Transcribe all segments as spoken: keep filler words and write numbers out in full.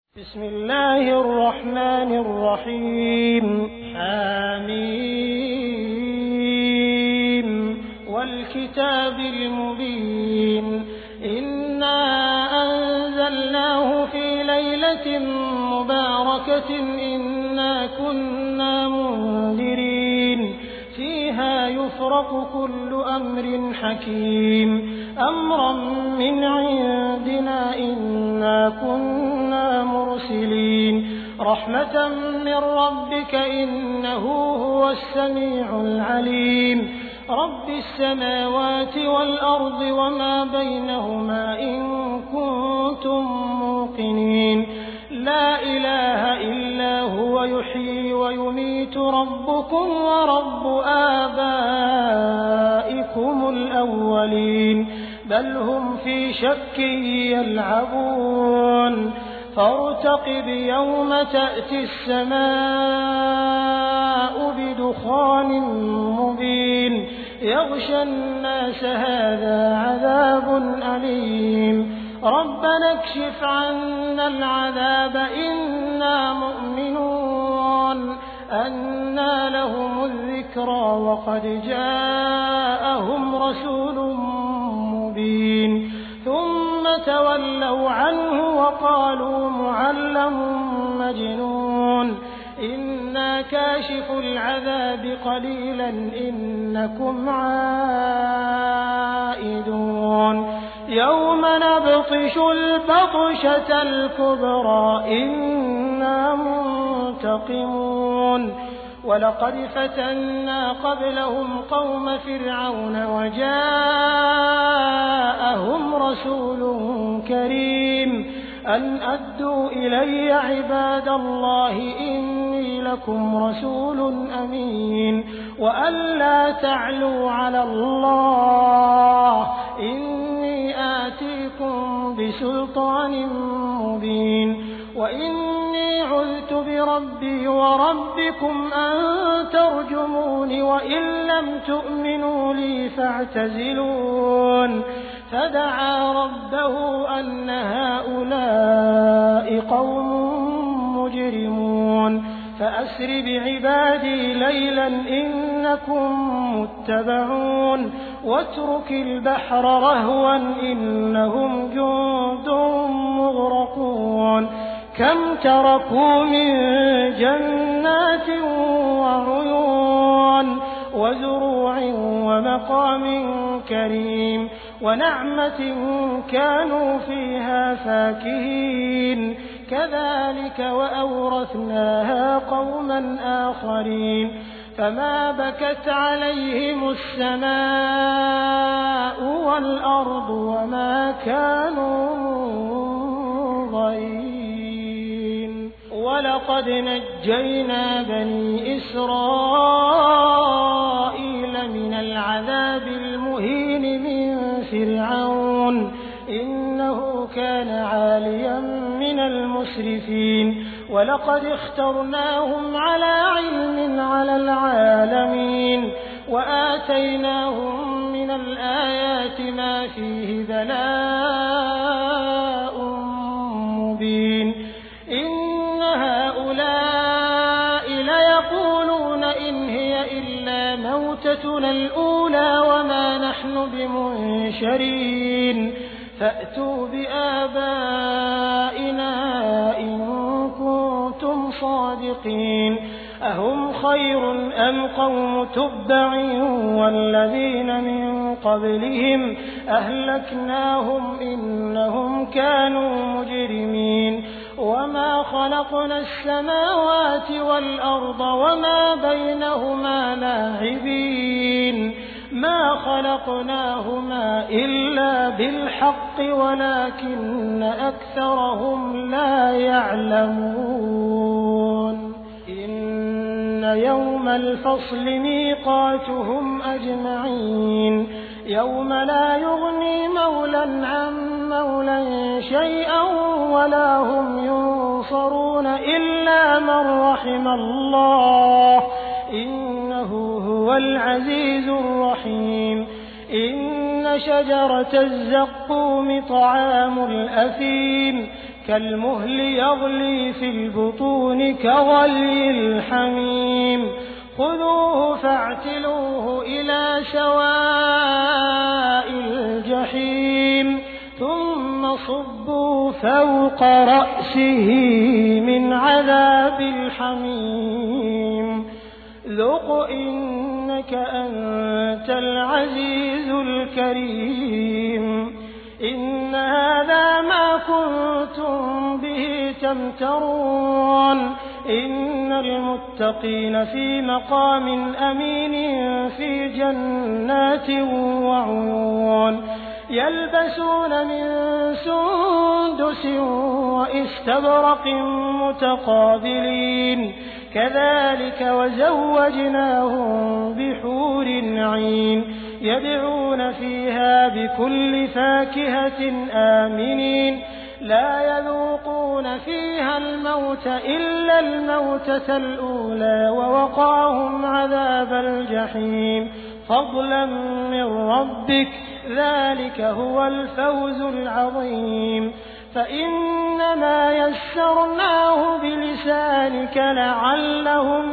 بسم الله الرحمن الرحيم حميم والكتاب المبين إنا أنزلناه في ليلة مباركة إنا كنا منذرين فيها يفرق كل أمر حكيم أمرا من عندنا إنا كنا مرسلين رحمة من ربك إنه هو السميع العليم رب السماوات والأرض وما بينهما إن كنتم موقنين لا إله إلا هو يحيي ويميت ربكم ورب آبائكم الأولين بل هم في شك يلعبون فارتقب يوم تأتي السماء بدخان مبين يغشى الناس هذا عذاب أليم ربنا اكشف عنا العذاب إنا مؤمنون أنى لهم الذكرى وقد جاءهم رسول مبين ثم تولوا عنه وقالوا معلم مجنون إنا كاشف العذاب قليلا إنكم عائدون يوم نبطش البطشة الكبرى إنا منتقمون ولقد فتنا قبلهم قوم فرعون وجاءهم رسول كريم أن أدوا إلي عباد الله إني لكم رسول أمين وأن لا تعلوا على الله إني آتيكم بسلطان مبين وإني عذت بربي وربكم أن ترجمون وإن لم تؤمنوا لي فاعتزلون فدعا ربه أن هؤلاء قوم مجرمون فأسر بعبادي ليلا إنكم متبعون واترك البحر رهوا إنهم جند مغرقون كم تركوا من جنات وعيون وزروع ومقام كريم ونعمة كانوا فيها فاكهين كذلك وأورثناها قوما آخرين فما بكت عليهم السماء والأرض وما كانوا منظرين ولقد نجينا بني إسرائيل من العذاب المهين من فرعون إنه كان عاليا من المسرفين ولقد اخترناهم على علم على العالمين وآتيناهم من الآيات ما فيه بلاء مبين إن هؤلاء ليقولون إن هي إلا موتتنا الأولى وما نحن بمنشرين فأتوا بآبائنا إن كنتم صادقين أهم خير أم قوم تبع والذين من قبلهم أهلكناهم إنهم كانوا مجرمين وما خلقنا السماوات والأرض وما بينهما لاعبين ما خلقناهما إلا بالحق ولكن أكثرهم لا يعلمون إن يوم الفصل ميقاتهم أجمعين يوم لا يغني مولى عن مولى شيئا ولا هم ينصرون إلا من رحم الله إنه هو العزيز الرحيم إن شجرة الزقوم طعام الأثيم كالمهل يغلي في البطون كغلي الحميم خذوه فاعتلوه إلى سواء الجحيم ثم صبوا فوق رأسه من عذاب الحميم ذق إنك أنت العزيز الكريم إن هذا ما كنتم به تمترون إن المتقين في مقام أمين في جنات وعيون يلبسون من سندس وإستبرق متقابلين كذلك وزوجناهم بحور عين يدعون فيها بكل فاكهة آمنين لا يذوقون فيها الموت إلا الموتة الأولى ووقاهم عذاب الجحيم فضلا من ربك ذلك هو الفوز العظيم فإنما يسرناه بلسانك لعلهم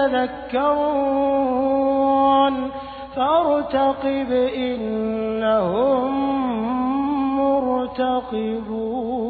يتذكرون فارتقب إنهم مرتقبون